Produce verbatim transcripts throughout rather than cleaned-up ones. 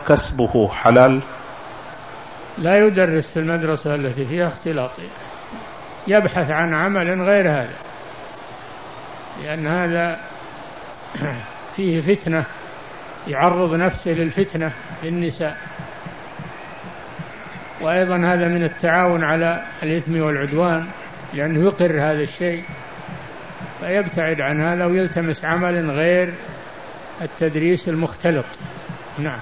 كسبه حلال؟ لا يدرس في المدرسة التي فيها اختلاط، يبحث عن عمل غير هذا، لأن هذا فيه فتنة، يعرض نفسه للفتنة للنساء، وأيضا هذا من التعاون على الإثم والعدوان، لأنه يقر هذا الشيء، فيبتعد عن هذا ويلتمس عمل غير التدريس المختلط. نعم.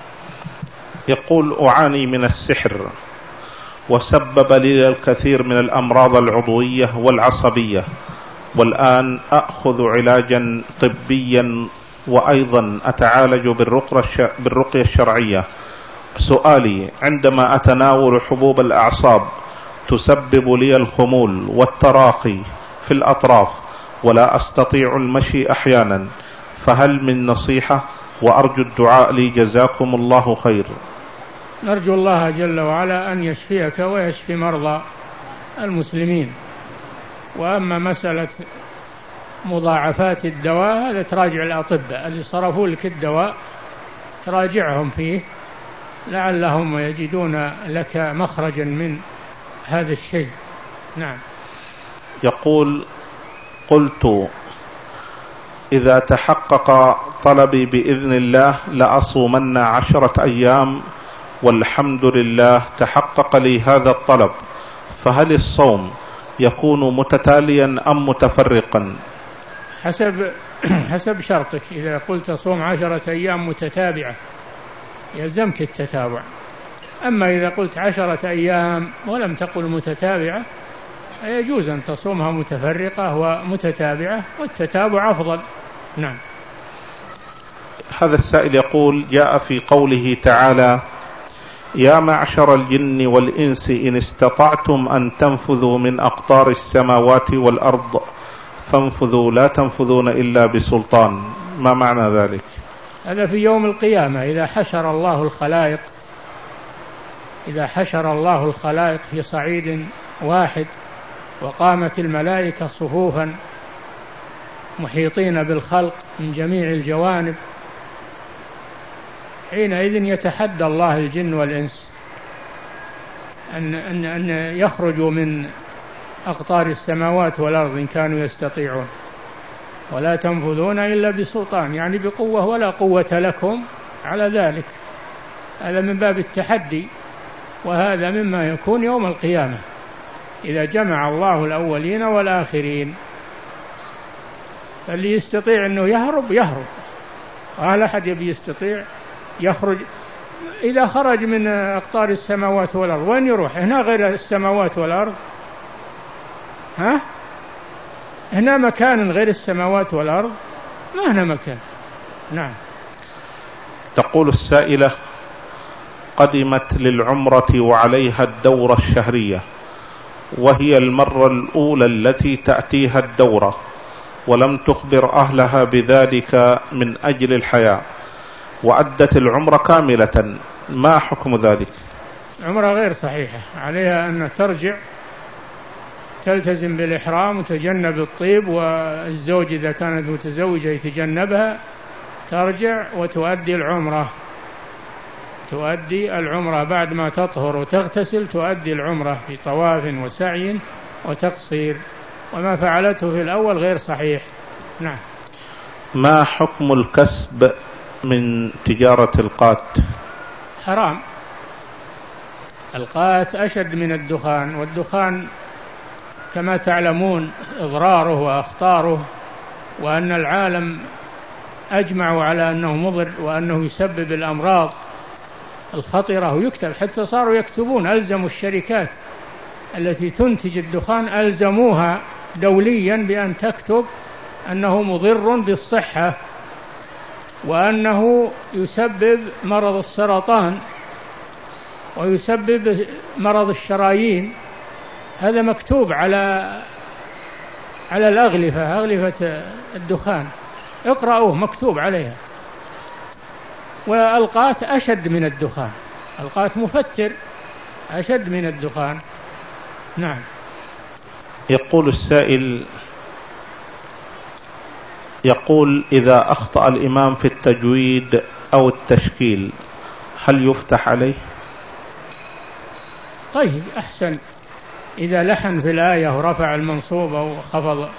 يقول: أعاني من السحر وسبب لي الكثير من الأمراض العضوية والعصبية، والآن أخذ علاجا طبيا وأيضا أتعالج بالرقية الشرعية. سؤالي: عندما أتناول حبوب الأعصاب تسبب لي الخمول والتراخي في الأطراف ولا أستطيع المشي أحيانا، فهل من نصيحة؟ وأرجو الدعاء لي، جزاكم الله خير. نرجو الله جل وعلا أن يشفيك ويشفي مرضى المسلمين. وأما مسألة مضاعفات الدواء هذا تراجع الأطباء اللي صرفوا لك الدواء، تراجعهم فيه لعلهم يجدون لك مخرجا من هذا الشيء. نعم. يقول: قلت إذا تحقق طلبي بإذن الله لأصومن عشرة أيام، والحمد لله تحقق لي هذا الطلب، فهل الصوم يكون متتاليا أم متفرقا؟ حسب حسب شرطك. إذا قلت صوم عشرة أيام متتابعة يلزمك التتابع، أما إذا قلت عشرة أيام ولم تقل متتابعة يجوز أن تصومها متفرقة ومتتابعة، والتتابع أفضل. نعم. هذا السائل يقول: جاء في قوله تعالى: يا معشر الجن والإنس إن استطعتم أن تنفذوا من أقطار السماوات والأرض فانفذوا لا تنفذون إلا بسلطان، ما معنى ذلك؟ هذا في يوم القيامة، إذا حشر الله الخلائق إذا حشر الله الخلائق في صعيد واحد وقامت الملائكة صفوفا محيطين بالخلق من جميع الجوانب، حينئذ يتحدى الله الجن والإنس أن, أن, أن يخرجوا من أقطار السماوات والأرض إن كانوا يستطيعون، ولا تنفذون إلا بسلطان، يعني بقوة، ولا قوة لكم على ذلك. هذا من باب التحدي، وهذا مما يكون يوم القيامة إذا جمع الله الأولين والآخرين. فاللي يستطيع أنه يهرب يهرب، وهل أحد يبي يستطيع يخرج؟ إذا خرج من أقطار السماوات والأرض وين يروح؟ هنا غير السماوات والأرض؟ ها؟ هنا مكان غير السماوات والأرض؟ ما هنا مكان. نعم. تقول السائلة: قدمت للعمرة وعليها الدورة الشهرية، وهي المرة الأولى التي تأتيها الدورة، ولم تخبر أهلها بذلك من أجل الحياة، وأدت العمرة كاملة، ما حكم ذلك؟ عمرة غير صحيحة، عليها أن ترجع تلتزم بالإحرام وتجنب الطيب، والزوج إذا كانت متزوجة يتجنبها، ترجع وتؤدي العمرة تؤدي العمرة بعد ما تطهر وتغتسل، تؤدي العمرة في طواف وسعي وتقصير، وما فعلته في الأول غير صحيح. نعم. ما حكم الكسب من تجارة القات؟ حرام. القات أشد من الدخان، والدخان كما تعلمون إضراره وأخطاره، وأن العالم أجمعوا على أنه مضر وأنه يسبب الأمراض الخطرة، ويكتب، حتى صاروا يكتبون، ألزموا الشركات التي تنتج الدخان ألزموها دوليا بأن تكتب أنه مضر بالصحة، وأنه يسبب مرض السرطان ويسبب مرض الشرايين. هذا مكتوب على على الأغلفة، أغلفة الدخان، اقرأوه مكتوب عليها. والقات أشد من الدخان، القات مفتر أشد من الدخان. نعم. يقول السائل: يقول إذا أخطأ الإمام في التجويد أو التشكيل هل يفتح عليه؟ طيب أحسن، إذا لحن في الآية ورفع المنصوب أو خفض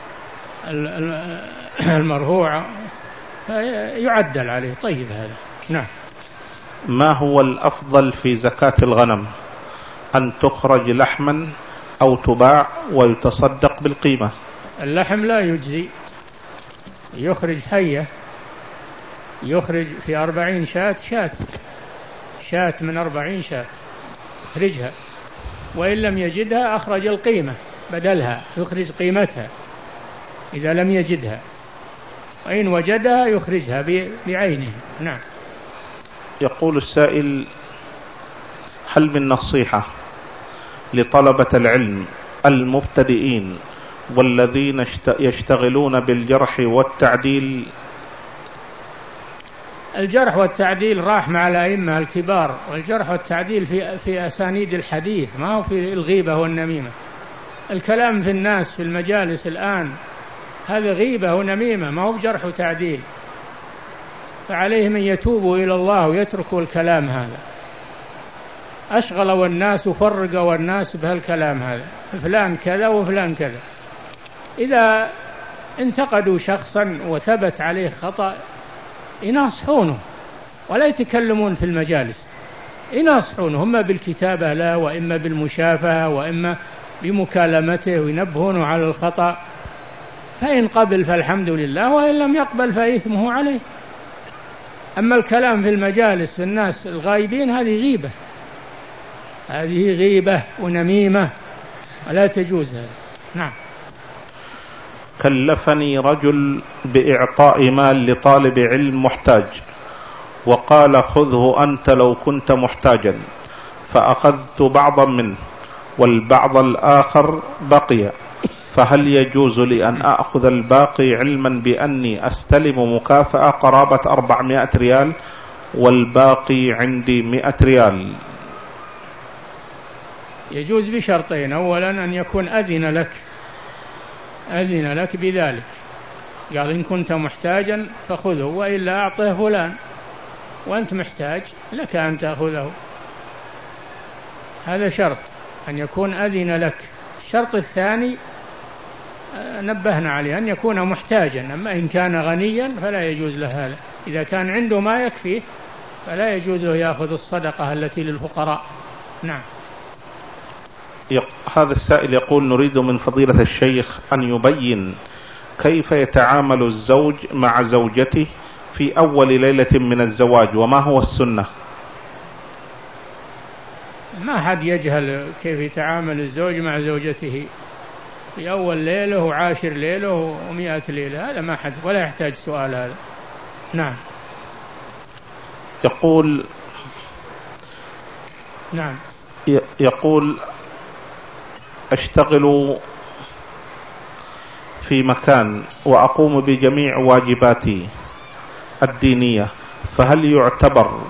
المرفوع فيعدل عليه. طيب هذا. نعم. ما هو الأفضل في زكاة الغنم، أن تخرج لحما أو تباع ويتصدق بالقيمة؟ اللحم لا يجزي، يخرج حية، يخرج في أربعين شاة شاة شاة من أربعين شاة يخرجها، وإن لم يجدها أخرج القيمة بدلها، يخرج قيمتها إذا لم يجدها، وإن وجدها يخرجها بعينها. نعم. يقول السائل: هل من نصيحة لطلبة العلم المبتدئين والذين يشتغلون بالجرح والتعديل؟ الجرح والتعديل راح مع الأئمة الكبار، والجرح والتعديل في في أسانيد الحديث، ما هو في الغيبة والنميمة. الكلام في الناس في المجالس الآن هذا غيبة ونميمة، ما هو بجرح وتعديل، فعليهم أن يتوبوا إلى الله ويتركوا الكلام هذا. أشغلوا الناس وفرقوا الناس بهالكلام هذا، فلان كذا وفلان كذا. إذا انتقدوا شخصا وثبت عليه خطأ يناصحونه ولا يتكلمون في المجالس، يناصحونه، إما بالكتابة لا، وإما بالمشافهة، وإما بمكالمته وينبهونه على الخطأ، فإن قبل فالحمد لله، وإن لم يقبل فإثمه عليه. أما الكلام في المجالس في الناس الغايبين هذه غيبة، هذه غيبة ونميمة ولا تجوز هذا. نعم. كلفني رجل بإعطاء مال لطالب علم محتاج، وقال: خذه أنت لو كنت محتاجا، فأخذت بعضا منه والبعض الآخر بقي، فهل يجوز لي أن أخذ الباقي علما بأني أستلم مكافأة قرابة أربعمائة ريال والباقي عندي مائة ريال؟ يجوز بشرطين: أولا أن يكون أذن لك أذن لك بذلك، قال إن كنت محتاجا فخذه، وإلا أعطه فلان، وأنت محتاج لك أن تأخذه. هذا شرط، أن يكون أذن لك. الشرط الثاني نبهنا عليه، أن يكون محتاجا. أما إن كان غنيا فلا يجوز له هذا، إذا كان عنده ما يكفيه فلا يجوز له يأخذ الصدقة التي للفقراء. نعم. هذا السائل يقول: نريد من فضيلة الشيخ أن يبين كيف يتعامل الزوج مع زوجته في أول ليلة من الزواج، وما هو السنة؟ ما حد يجهل كيف يتعامل الزوج مع زوجته في أول ليلة وعاشر ليلة ومئة ليلة، هذا ما حد، ولا يحتاج سؤال هذا. نعم. يقول نعم يقول أشتغل في مكان وأقوم بجميع واجباتي الدينية، فهل يعتبر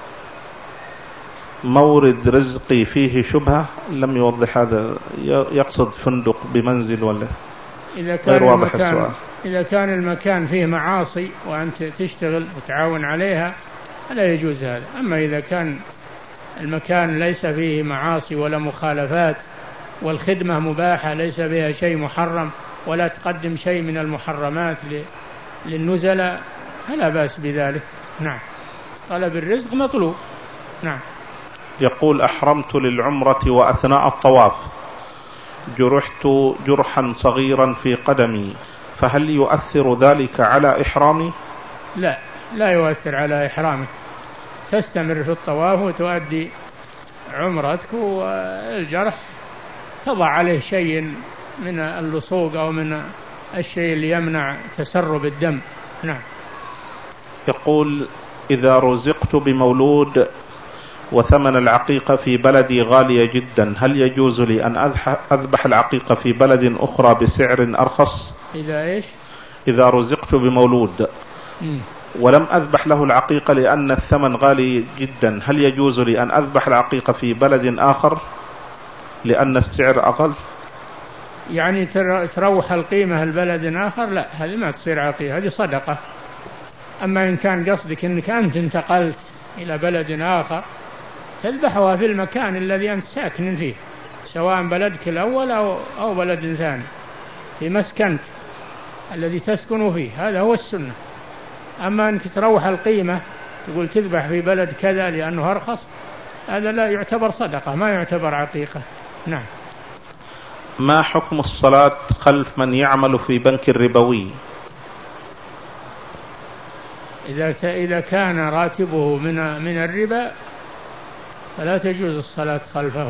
مورد رزقي فيه شبهة؟ لم يوضح هذا، يقصد فندق بمنزل ولا؟ إذا كان غير واضح السؤال. إذا كان المكان فيه معاصي وأنت تشتغل وتعاون عليها فلا يجوز هذا. أما إذا كان المكان ليس فيه معاصي ولا مخالفات والخدمة مباحة ليس بها شيء محرم ولا تقدم شيء من المحرمات للنزلاء فلا بأس بذلك. نعم. طلب الرزق مطلوب. نعم. يقول: أحرمت للعمرة وأثناء الطواف جرحت جرحا صغيرا في قدمي، فهل يؤثر ذلك على إحرامي؟ لا، لا يؤثر على إحرامك، تستمر في الطواف وتؤدي عمرتك، والجرح تضع عليه شيء من اللصوق أو من الشيء اللي يمنع تسرب الدم. نعم. يقول: إذا رزقت بمولود وثمن العقيقة في بلدي غالية جدا، هل يجوز لي أن أذبح العقيقة في بلد أخرى بسعر أرخص؟ إذا إيش؟ إذا رزقت بمولود م. ولم أذبح له العقيقة لأن الثمن غالي جدا، هل يجوز لي أن أذبح العقيقة في بلد آخر لأن السعر أقل؟ يعني تروح القيمة البلد آخر؟ لا، هذه ما تصير عقيقة، هذه صدقة. أما إن كان قصدك أنك أنت انتقلت إلى بلد آخر تذبحها في المكان الذي أنت ساكن فيه، سواء بلدك الأول أو, أو بلد ثاني، في مسكنك الذي تسكن فيه، هذا هو السنة. أما أنك تروح القيمة تقول تذبح في بلد كذا لأنه أرخص، هذا لا يعتبر صدقة، ما يعتبر عقيقة. نعم. ما حكم الصلاة خلف من يعمل في بنك الربوي؟ إذا إذا كان راتبه من من الربا فلا تجوز الصلاة خلفه،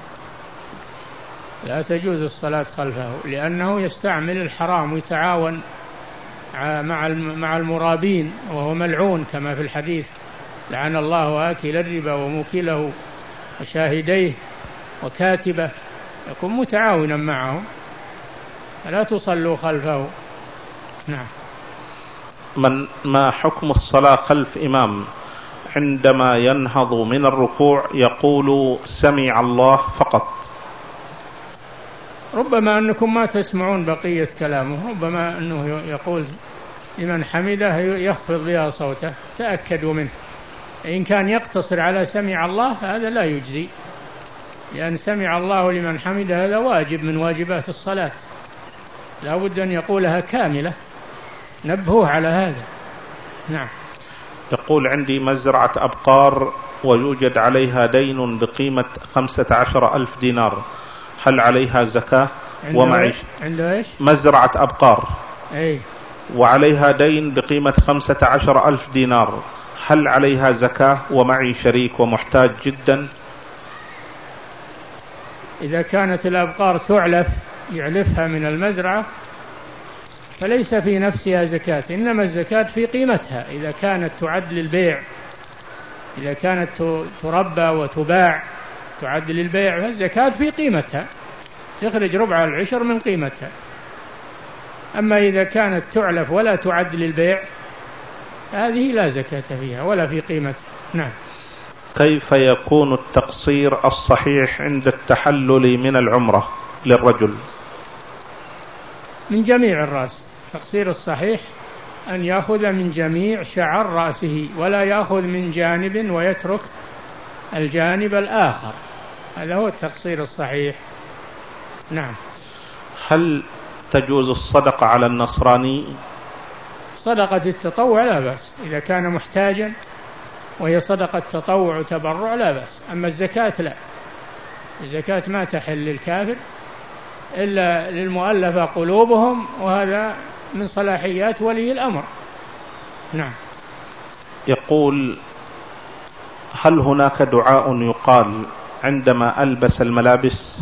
لا تجوز الصلاة خلفه، لأنه يستعمل الحرام ويتعاون مع مع المرابين، وهو ملعون كما في الحديث: لعن الله آكل الربا وموكله وشاهديه وكاتبه، يكون متعاونا معهم، فلا تصلوا خلفه. نعم. من ما حكم الصلاة خلف إمام عندما ينهض من الركوع يقول سمع الله فقط؟ ربما أنكم ما تسمعون بقية كلامه، ربما أنه يقول لمن حمده يخفض بها صوته، تأكدوا منه. إن كان يقتصر على سمع الله فهذا لا يجزي، لأن سمع الله لمن حمده هذا واجب من واجبات الصلاة، لا بد أن يقولها كاملة، نبهوه على هذا. نعم. يقول عندي مزرعة أبقار ويوجد عليها دين بقيمة خمسة عشر ألف دينار، هل عليها زكاة ومعيش؟ عنده إيش؟ مزرعة أبقار أي، وعليها دين بقيمة خمسة عشر ألف دينار، هل عليها زكاة ومعي شريك ومحتاج جدا؟ إذا كانت الأبقار تعلف يعلفها من المزرعة فليس في نفسها زكاة، إنما الزكاة في قيمتها. إذا كانت تعد للبيع، إذا كانت تربى وتباع تعد للبيع فالزكاة في قيمتها، تخرج ربع العشر من قيمتها. أما إذا كانت تعلف ولا تعد للبيع هذه لا زكاة فيها ولا في قيمتها. نعم. كيف يكون التقصير الصحيح عند التحلل من العمرة للرجل؟ من جميع الرأس. التقصير الصحيح أن يأخذ من جميع شعر رأسه، ولا يأخذ من جانب ويترك الجانب الآخر، هذا هو التقصير الصحيح. نعم. هل تجوز الصدقة على النصراني؟ صدقة التطوع لا بأس، إذا كان محتاجا وهي صدقة تطوع وتبرع لا بأس. أما الزكاة لا، الزكاة ما تحل للكافر إلا للمؤلفة قلوبهم، وهذا من صلاحيات ولي الأمر. نعم. يقول هل هناك دعاء يقال عندما ألبس الملابس؟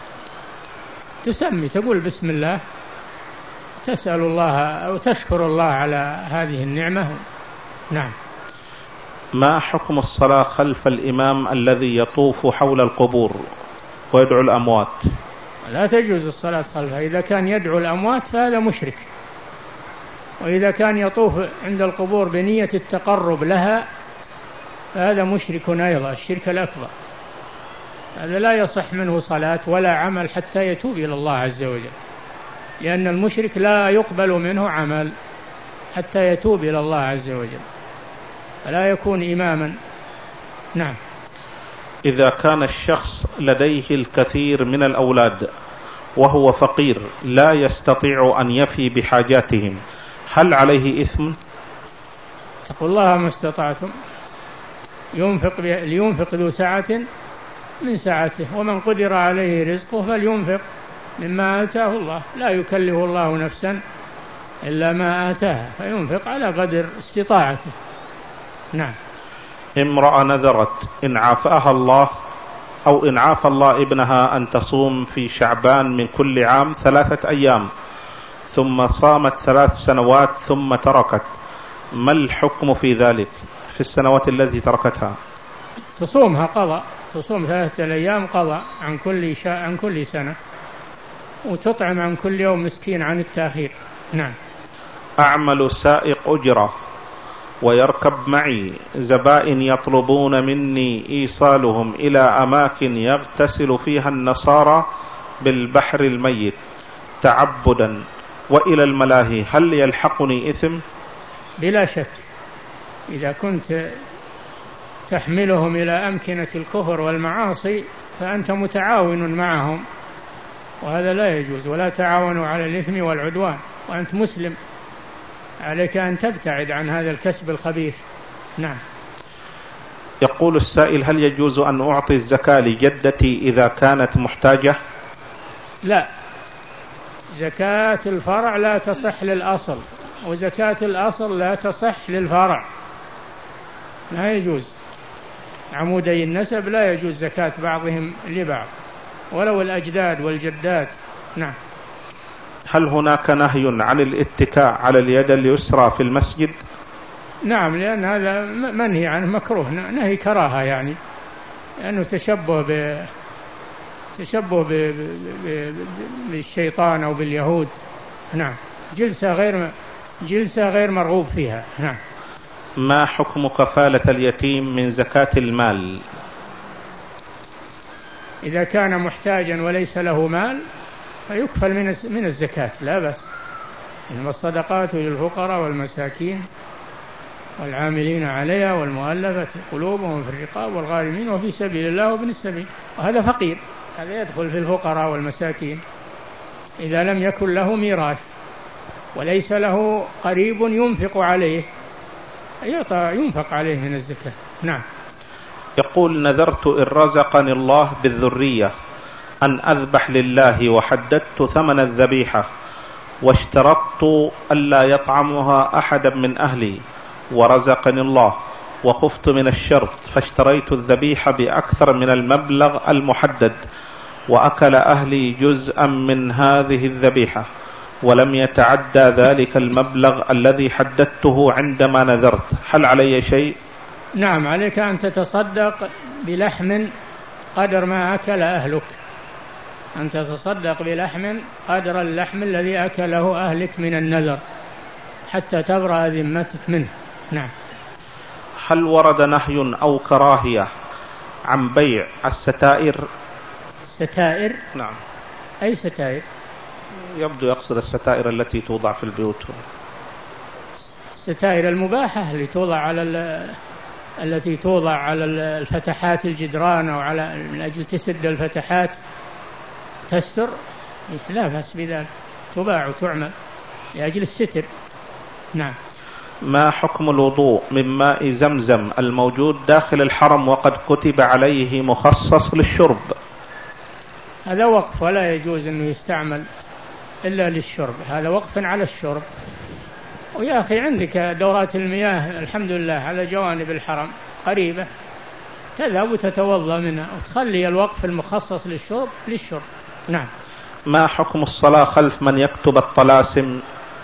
تسمي، تقول بسم الله، تسأل الله أو تشكر الله على هذه النعمة. نعم. ما حكم الصلاة خلف الإمام الذي يطوف حول القبور ويدعو الأموات؟ لا تجوز الصلاة خلفه. إذا كان يدعو الأموات فهذا مشرك، وإذا كان يطوف عند القبور بنية التقرب لها فهذا مشرك أيضا، الشرك الأكبر. هذا لا يصح منه صلاة ولا عمل حتى يتوب إلى الله عز وجل، لأن المشرك لا يقبل منه عمل حتى يتوب إلى الله عز وجل، فلا يكون إماما. نعم. إذا كان الشخص لديه الكثير من الأولاد وهو فقير لا يستطيع أن يفي بحاجاتهم، هل عليه إثم؟ اتقوا الله ما استطعتم، ينفق لينفق ذو سعة من سعته، ومن قدر عليه رزقه فلينفق مما آتاه الله، لا يكلف الله نفسا إلا ما آتاها، فينفق على قدر استطاعته. نعم. امرأة نذرت إن عافاها الله أو إن عافى الله ابنها أن تصوم في شعبان من كل عام ثلاثة أيام، ثم صامت ثلاث سنوات ثم تركت، ما الحكم في ذلك في السنوات التي تركتها؟ تصومها قضاء، تصوم ثلاثة أيام قضاء عن كل شا... عن كل سنة، وتطعم عن كل يوم مسكين عن التأخير. نعم. أعمل سائق أجرة ويركب معي زبائن يطلبون مني إيصالهم إلى أماكن يغتسل فيها النصارى بالبحر الميت تعبدا وإلى الملاهي، هل يلحقني إثم؟ بلا شك، إذا كنت تحملهم إلى أمكنة الكفر والمعاصي فأنت متعاون معهم، وهذا لا يجوز. ولا تعاونوا على الإثم والعدوان وأنت مسلم، عليك أن تبتعد عن هذا الكسب الخبيث. نعم. يقول السائل: هل يجوز أن أعطي الزكاة لجدتي إذا كانت محتاجة؟ لا، زكاة الفرع لا تصح للأصل، وزكاة الأصل لا تصح للفرع، لا يجوز. عمودي النسب لا يجوز زكاة بعضهم لبعض، ولو الأجداد والجدات. نعم. هل هناك نهي عن الاتكاء على اليد اليسرى في المسجد؟ نعم، لأن هذا منهي عنه، مكروه، نهي كراهة يعني، لأنه تشبه ب تشبه ب... ب... ب... بالشيطان أو باليهود. نعم. جلسة غير جلسة غير مرغوب فيها. نعم. ما حكم كفالة اليتيم من زكاة المال؟ إذا كان محتاجا وليس له مال فيكفل من من الزكاة، لا بأس. إنما الصدقات للفقراء والمساكين والعاملين عليها والمؤلفة قلوبهم في الرقاب والغارمين وفي سبيل الله وابن السبيل، وهذا فقير، هذا يدخل في الفقراء والمساكين إذا لم يكن له ميراث وليس له قريب ينفق عليه، يعطى ينفق عليه من الزكاة. نعم. يقول: نذرت إن رزقني الله بالذرية أن أذبح لله، وحددت ثمن الذبيحة، واشترطت ألا يطعمها أحدا من أهلي، ورزقني الله وخفت من الشرط، فاشتريت الذبيحة بأكثر من المبلغ المحدد، وأكل أهلي جزءا من هذه الذبيحة، ولم يتعدى ذلك المبلغ الذي حددته عندما نذرت، هل علي شيء؟ نعم، عليك أن تتصدق بلحم قدر ما أكل أهلك، أن تتصدق بلحم قدر اللحم الذي أكله أهلك من النذر حتى تبرأ ذمتك منه. نعم. هل ورد نهي أو كراهية عن بيع الستائر؟ الستائر؟ نعم. أي ستائر؟ يبدو يقصد الستائر التي توضع في البيوت. الستائر المباحة اللي توضع على التي توضع على الفتحات الجدران أو على من أجل تسد الفتحات تستر، لا بأس بذلك، تباع وتعمل لأجل الستر. نعم. ما حكم الوضوء من ماء زمزم الموجود داخل الحرم وقد كتب عليه مخصص للشرب؟ هذا وقف، ولا يجوز أنه يستعمل إلا للشرب، هذا وقف على الشرب. ويا أخي عندك دورات المياه الحمد لله على جوانب الحرم قريبة، تذهب وتتوضأ منها وتخلي الوقف المخصص للشرب للشرب. نعم. ما حكم الصلاة خلف من يكتب الطلاسم؟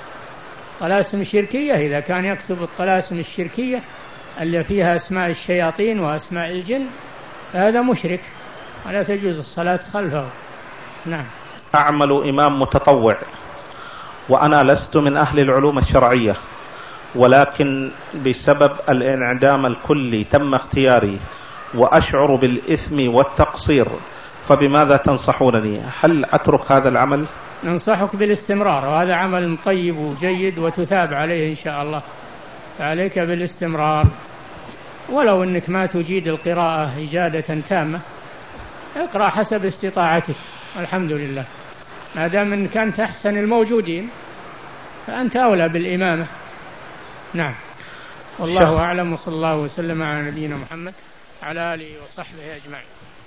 طلاسم الشركية، إذا كان يكتب الطلاسم الشركية اللي فيها أسماء الشياطين وأسماء الجن هذا مشرك ولا تجوز الصلاة خلفه. نعم. أعمل إمام متطوع وأنا لست من أهل العلوم الشرعية، ولكن بسبب الانعدام الكلي تم اختياري وأشعر بالإثم والتقصير، فبماذا تنصحونني؟ هل أترك هذا العمل؟ ننصحك بالاستمرار، وهذا عمل طيب وجيد وتثاب عليه إن شاء الله، فعليك بالاستمرار، ولو أنك ما تجيد القراءة إجادة تامة اقرأ حسب استطاعتك، الحمد لله، ما دام أنك أنت أحسن الموجودين فأنت أولى بالإمامة. نعم. والله أعلم، وصلى الله وسلم على نبينا محمد على آله وصحبه أجمعين.